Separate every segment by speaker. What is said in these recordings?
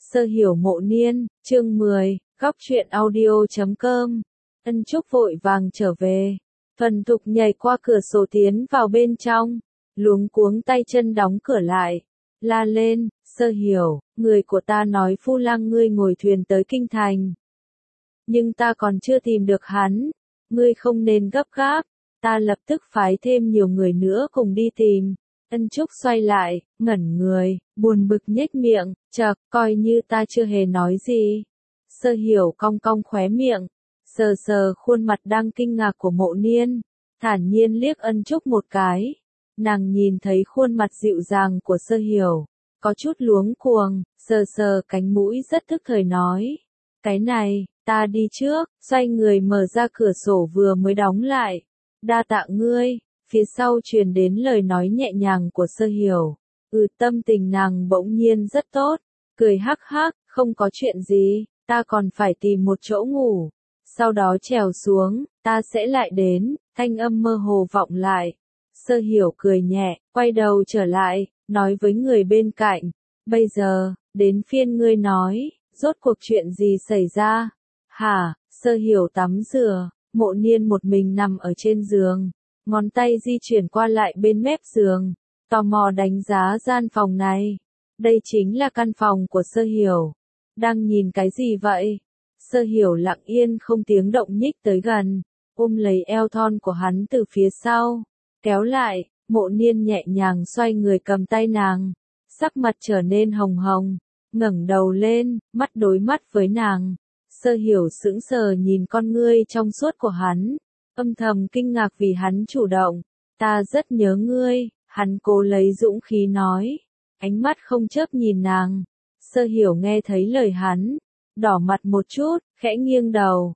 Speaker 1: Sơ hiểu mộ niên, chương 10, góc truyện audio.com. Ân Trúc vội vàng trở về, thuần thục nhảy qua cửa sổ tiến vào bên trong, luống cuống tay chân đóng cửa lại, la lên, Sơ hiểu, người của ta nói Phu Lang ngươi ngồi thuyền tới kinh thành. Nhưng ta còn chưa tìm được hắn, ngươi không nên gấp gáp, ta lập tức phái thêm nhiều người nữa cùng đi tìm. Ân Trúc xoay lại, ngẩn người, buồn bực nhếch miệng, chậc, coi như ta chưa hề nói gì. Sơ hiểu cong cong khóe miệng, sờ sờ khuôn mặt đang kinh ngạc của mộ niên, thản nhiên liếc Ân Trúc một cái. Nàng nhìn thấy khuôn mặt dịu dàng của Sơ hiểu, có chút luống cuồng, sờ sờ cánh mũi rất thức thời nói. Cái này, ta đi trước, xoay người mở ra cửa sổ vừa mới đóng lại. Đa tạ ngươi. Phía sau truyền đến lời nói nhẹ nhàng của Sơ hiểu. Tâm tình nàng bỗng nhiên rất tốt. Cười hắc hắc, không có chuyện gì, ta còn phải tìm một chỗ ngủ. Sau đó trèo xuống, ta sẽ lại đến, thanh âm mơ hồ vọng lại. Sơ hiểu cười nhẹ, quay đầu trở lại, nói với người bên cạnh. Bây giờ, đến phiên ngươi nói, rốt cuộc chuyện gì xảy ra? Hả? Sơ hiểu tắm rửa, mộ niên một mình nằm ở trên giường. Ngón tay di chuyển qua lại bên mép giường, tò mò đánh giá gian phòng này. Đây chính là căn phòng của Sơ hiểu. Đang nhìn cái gì vậy? Sơ hiểu lặng yên không tiếng động nhích tới gần, ôm lấy eo thon của hắn từ phía sau, kéo lại, mộ niên nhẹ nhàng xoay người cầm tay nàng, sắc mặt trở nên hồng hồng, ngẩng đầu lên, mắt đối mắt với nàng. Sơ hiểu sững sờ nhìn con ngươi trong suốt của hắn. Âm thầm kinh ngạc vì hắn chủ động. Ta rất nhớ ngươi, hắn cố lấy dũng khí nói. Ánh mắt không chớp nhìn nàng. Sơ hiểu nghe thấy lời hắn. Đỏ mặt một chút, khẽ nghiêng đầu.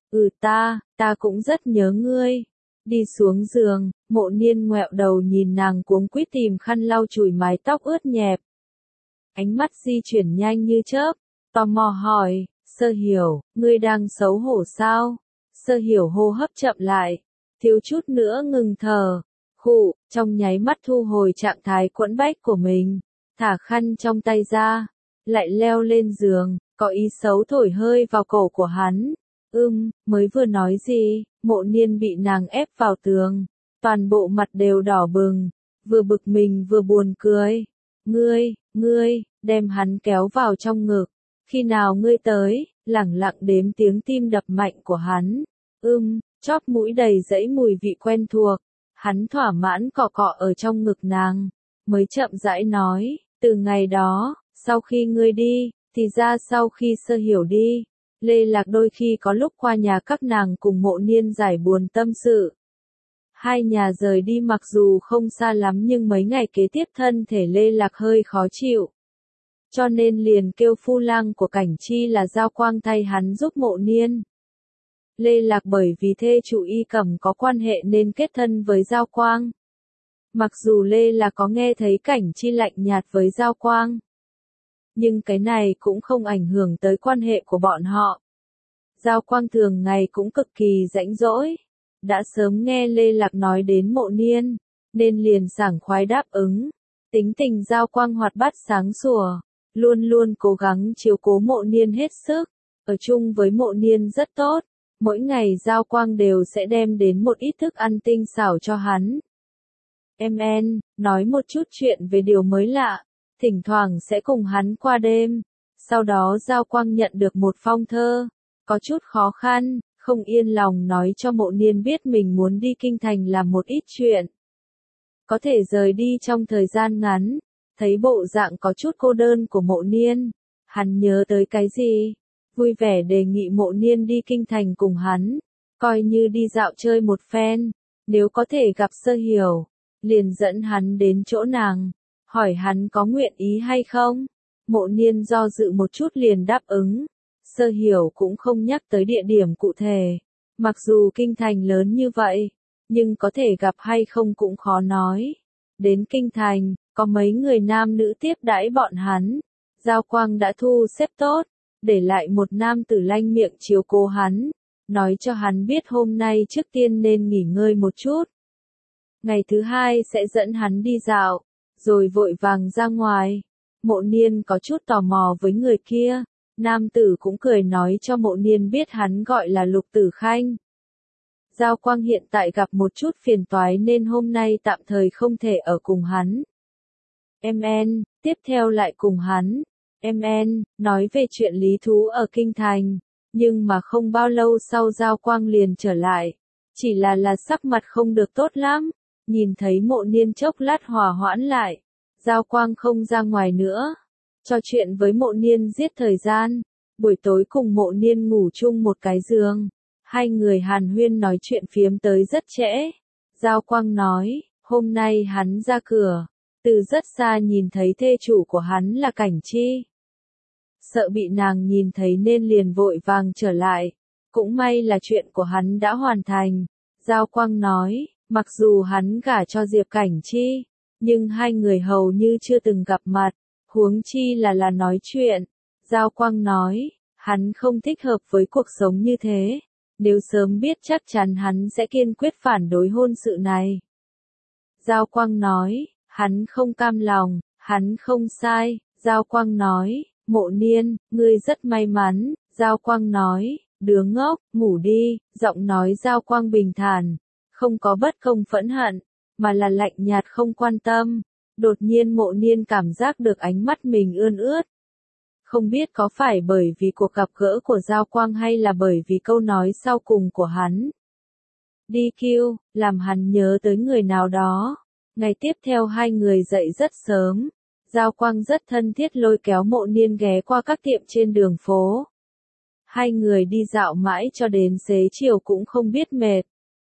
Speaker 1: Ta cũng rất nhớ ngươi. Đi xuống giường, mộ niên ngoẹo đầu nhìn nàng cuống quýt tìm khăn lau chùi mái tóc ướt nhẹp. Ánh mắt di chuyển nhanh như chớp. Tò mò hỏi, Sơ hiểu, ngươi đang xấu hổ sao? Sơ hiểu hô hấp chậm lại. Thiếu chút nữa ngừng thở, trong nháy mắt thu hồi trạng thái quẫn bách của mình, thả khăn trong tay ra, lại leo lên giường, có ý xấu thổi hơi vào cổ của hắn. Mới vừa nói gì, mộ niên bị nàng ép vào tường, toàn bộ mặt đều đỏ bừng, vừa bực mình vừa buồn cười. Ngươi, đem hắn kéo vào trong ngực, khi nào ngươi tới, lẳng lặng đếm tiếng tim đập mạnh của hắn. Chóp mũi đầy dẫy mùi vị quen thuộc, hắn thỏa mãn cọ cọ ở trong ngực nàng, mới chậm rãi nói, từ ngày đó, sau khi ngươi đi, thì ra sau khi Sơ hiểu đi, Lê Lạc đôi khi có lúc qua nhà các nàng cùng mộ niên giải buồn tâm sự. Hai nhà rời đi mặc dù không xa lắm nhưng mấy ngày kế tiếp thân thể Lê Lạc hơi khó chịu. Cho nên liền kêu phu lang của Cảnh Chi là Giao Quang thay hắn giúp mộ niên. Lê Lạc bởi vì thê chủ Y Cẩm có quan hệ nên kết thân với Giao Quang. Mặc dù Lê Lạc có nghe thấy Cảnh Chi lạnh nhạt với Giao Quang, nhưng cái này cũng không ảnh hưởng tới quan hệ của bọn họ. Giao Quang thường ngày cũng cực kỳ rãnh rỗi, đã sớm nghe Lê Lạc nói đến mộ niên, nên liền sảng khoái đáp ứng. Tính tình Giao Quang hoạt bát sáng sủa, luôn luôn cố gắng chiếu cố mộ niên hết sức, ở chung với mộ niên rất tốt. Mỗi ngày Giao Quang đều sẽ đem đến một ít thức ăn tinh xảo cho hắn. Nói một chút chuyện về điều mới lạ, thỉnh thoảng sẽ cùng hắn qua đêm. Sau đó Giao Quang nhận được một phong thơ, có chút khó khăn, không yên lòng nói cho mộ niên biết mình muốn đi kinh thành làm một ít chuyện. Có thể rời đi trong thời gian ngắn, thấy bộ dạng có chút cô đơn của mộ niên, hắn nhớ tới cái gì? Vui vẻ đề nghị mộ niên đi kinh thành cùng hắn, coi như đi dạo chơi một phen, nếu có thể gặp Sơ hiểu, liền dẫn hắn đến chỗ nàng, hỏi hắn có nguyện ý hay không. Mộ niên do dự một chút liền đáp ứng. Sơ hiểu cũng không nhắc tới địa điểm cụ thể, mặc dù kinh thành lớn như vậy, nhưng có thể gặp hay không cũng khó nói. Đến kinh thành, có mấy người nam nữ tiếp đãi bọn hắn, Giao Quang đã thu xếp tốt, để lại một nam tử lanh miệng chiếu cố hắn, nói cho hắn biết hôm nay trước tiên nên nghỉ ngơi một chút. Ngày thứ hai sẽ dẫn hắn đi dạo, rồi vội vàng ra ngoài. Mộ niên có chút tò mò với người kia, Nam tử cũng cười nói cho Mộ Niên biết hắn gọi là Lục Tử Khanh. Giao Quang hiện tại gặp một chút phiền toái nên hôm nay tạm thời không thể ở cùng hắn. MN, tiếp theo lại cùng hắn. MN, nói về chuyện lý thú ở Kinh Thành. Nhưng mà không bao lâu sau Giao Quang liền trở lại. Chỉ là sắc mặt không được tốt lắm. Nhìn thấy Mộ Niên chốc lát hòa hoãn lại. Giao Quang không ra ngoài nữa. Trò chuyện với Mộ Niên giết thời gian. Buổi tối cùng Mộ Niên ngủ chung một cái giường. Hai người hàn huyên nói chuyện phiếm tới rất trễ. Giao Quang nói, hôm nay hắn ra cửa. Từ rất xa nhìn thấy thê chủ của hắn là Cảnh Chi. Sợ bị nàng nhìn thấy nên liền vội vàng trở lại. Cũng may là chuyện của hắn đã hoàn thành. Giao Quang nói, mặc dù hắn gả cho Diệp Cảnh Chi, nhưng hai người hầu như chưa từng gặp mặt, huống chi là nói chuyện. Giao Quang nói, hắn không thích hợp với cuộc sống như thế. Nếu sớm biết chắc chắn hắn sẽ kiên quyết phản đối hôn sự này. Giao Quang nói, hắn không cam lòng, hắn không sai. Giao Quang nói, Mộ Niên, ngươi rất may mắn. Giao Quang nói, đứa ngốc, ngủ đi. Giọng nói Giao Quang bình thản, không có bất công phẫn hận, mà là lạnh nhạt không quan tâm. Đột nhiên Mộ Niên cảm giác được ánh mắt mình ươn ướt. Không biết có phải bởi vì cuộc gặp gỡ của Giao Quang hay là bởi vì câu nói sau cùng của hắn. DQ, làm hắn nhớ tới người nào đó. Ngày tiếp theo hai người dậy rất sớm. Giao Quang rất thân thiết lôi kéo Mộ Niên ghé qua các tiệm trên đường phố. Hai người đi dạo mãi cho đến xế chiều cũng không biết mệt.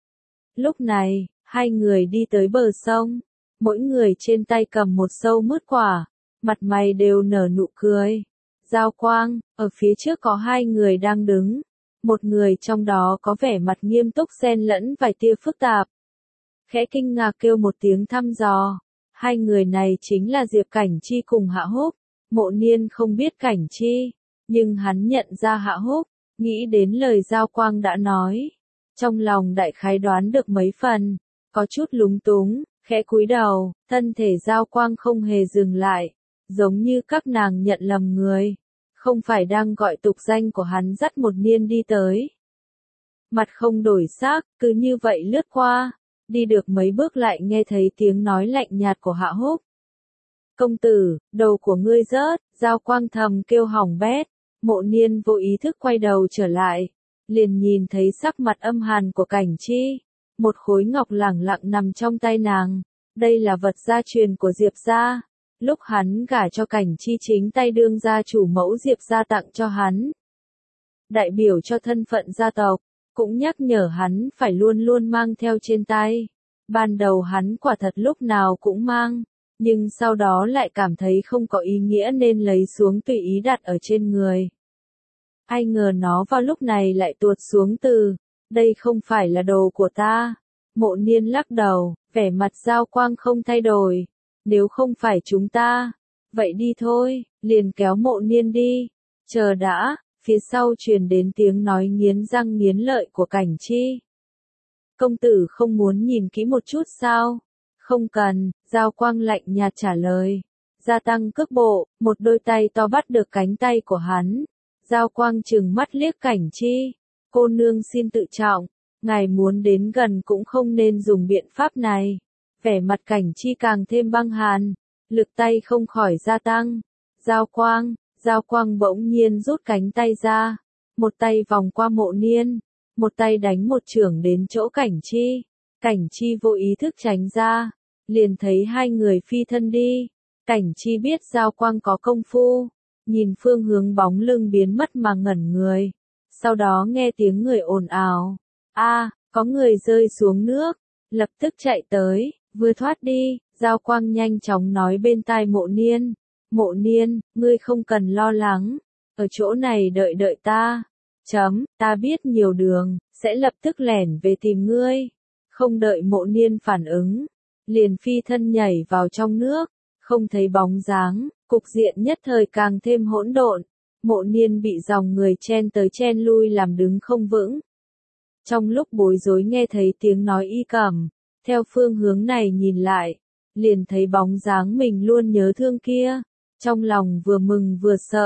Speaker 1: Lúc này, hai người đi tới bờ sông. Mỗi người trên tay cầm một sâu mứt quả. Mặt mày đều nở nụ cười. Giao Quang, ở phía trước có hai người đang đứng. Một người trong đó có vẻ mặt nghiêm túc xen lẫn vài tia phức tạp. Khẽ kinh ngạc kêu một tiếng thăm dò. Hai người này chính là Diệp Cảnh Chi cùng Hạ Húc. Mộ Niên không biết Cảnh Chi, nhưng hắn nhận ra Hạ Húc, nghĩ đến lời Giao Quang đã nói. Trong lòng đại khái đoán được mấy phần, có chút lúng túng, khẽ cúi đầu, thân thể Giao Quang không hề dừng lại, giống như các nàng nhận lầm người. Không phải đang gọi tục danh của hắn dắt Một Niên đi tới. Mặt không đổi sắc, cứ như vậy lướt qua. Đi được mấy bước lại nghe thấy tiếng nói lạnh nhạt của Hạ Húc. Công tử, đầu của ngươi rớt. Giao Quang thầm kêu hỏng bét. Mộ Niên vô ý thức quay đầu trở lại. Liền nhìn thấy sắc mặt âm hàn của Cảnh Chi. Một khối ngọc lẳng lặng nằm trong tay nàng. Đây là vật gia truyền của Diệp gia. Lúc hắn gả cho Cảnh Chi chính tay đương gia chủ mẫu Diệp gia tặng cho hắn. Đại biểu cho thân phận gia tộc. Cũng nhắc nhở hắn phải luôn luôn mang theo trên tay. Ban đầu hắn quả thật lúc nào cũng mang, nhưng sau đó lại cảm thấy không có ý nghĩa nên lấy xuống tùy ý đặt ở trên người. Ai ngờ nó vào lúc này lại tuột xuống từ, đây không phải là đồ của ta. Mộ Niên lắc đầu, vẻ mặt Giao Quang không thay đổi. Nếu không phải chúng ta, vậy đi thôi, liền kéo Mộ Niên đi. Chờ đã. Phía sau truyền đến tiếng nói nghiến răng nghiến lợi của Cảnh Chi. Công tử không muốn nhìn kỹ một chút sao? Không cần, Giao Quang lạnh nhạt trả lời. Gia tăng cước bộ, một đôi tay to bắt được cánh tay của hắn. Giao Quang trừng mắt liếc Cảnh Chi. Cô nương xin tự trọng, ngài muốn đến gần cũng không nên dùng biện pháp này. Vẻ mặt Cảnh Chi càng thêm băng hàn, lực tay không khỏi gia tăng. Giao Quang bỗng nhiên rút cánh tay ra, một tay vòng qua Mộ Niên, một tay đánh một chưởng đến chỗ Cảnh Chi. Cảnh Chi vô ý thức tránh ra, liền thấy hai người phi thân đi. Cảnh Chi biết Giao Quang có công phu, nhìn phương hướng bóng lưng biến mất mà ngẩn người. Sau đó nghe tiếng người ồn ào, có người rơi xuống nước, lập tức chạy tới, vừa thoát đi. Giao Quang nhanh chóng nói bên tai Mộ Niên. Mộ Niên, ngươi không cần lo lắng, ở chỗ này đợi ta. Ta biết nhiều đường, sẽ lập tức lẻn về tìm ngươi. Không đợi Mộ Niên phản ứng, liền phi thân nhảy vào trong nước, không thấy bóng dáng, cục diện nhất thời càng thêm hỗn độn. Mộ Niên bị dòng người chen tới chen lui làm đứng không vững. Trong lúc bối rối nghe thấy tiếng nói Y Cẩm, theo phương hướng này nhìn lại, liền thấy bóng dáng mình luôn nhớ thương kia. Trong lòng vừa mừng vừa sợ,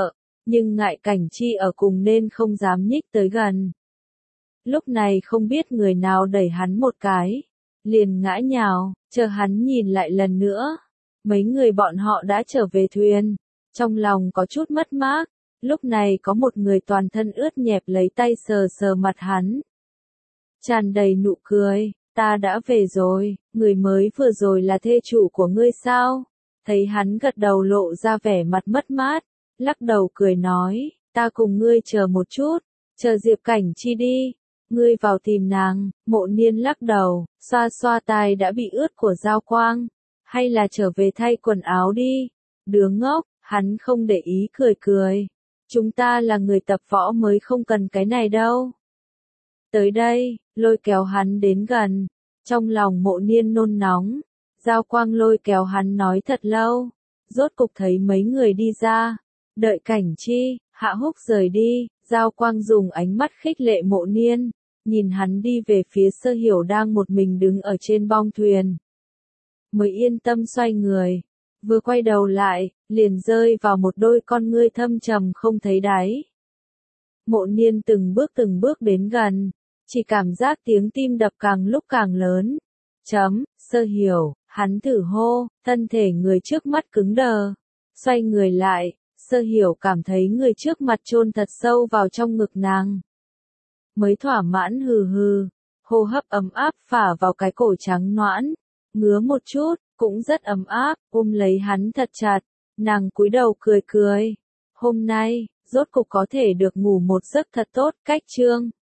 Speaker 1: nhưng ngại Cảnh Chi ở cùng nên không dám nhích tới gần. Lúc này không biết người nào đẩy hắn một cái, liền ngã nhào, chờ hắn nhìn lại lần nữa. Mấy người bọn họ đã trở về thuyền, trong lòng có chút mất mát, lúc này có một người toàn thân ướt nhẹp lấy tay sờ sờ mặt hắn. Tràn đầy nụ cười, ta đã về rồi, người mới vừa rồi là thê chủ của ngươi sao? Thấy hắn gật đầu lộ ra vẻ mặt mất mát, lắc đầu cười nói, ta cùng ngươi chờ một chút, chờ Diệp Cảnh Chi đi. Ngươi vào tìm nàng. Mộ Niên lắc đầu, xoa xoa tai đã bị ướt của Giao Quang, hay là trở về thay quần áo đi. Đứa ngốc, hắn không để ý cười cười. Chúng ta là người tập võ mới không cần cái này đâu. Tới đây, lôi kéo hắn đến gần. Trong lòng Mộ Niên nôn nóng, Giao Quang lôi kéo hắn nói thật lâu. Rốt cục thấy mấy người đi ra. Đợi Cảnh Chi, Hạ Húc rời đi, Giao Quang dùng ánh mắt khích lệ Mộ Niên, nhìn hắn đi về phía Sơ Hiểu đang một mình đứng ở trên bong thuyền. Mới yên tâm xoay người, vừa quay đầu lại, liền rơi vào một đôi con ngươi thâm trầm không thấy đáy. Mộ Niên từng bước đến gần, chỉ cảm giác tiếng tim đập càng lúc càng lớn. Sơ Hiểu, hắn thử hô, thân thể người trước mắt cứng đờ. Xoay người lại, Sơ Hiểu cảm thấy người trước mặt chôn thật sâu vào trong ngực nàng. Mới thỏa mãn hừ hừ, hô hấp ấm áp phả vào cái cổ trắng nõn, ngứa một chút, cũng rất ấm áp, ôm lấy hắn thật chặt, nàng cúi đầu cười cười. Hôm nay, rốt cục có thể được ngủ một giấc thật tốt, cách chương.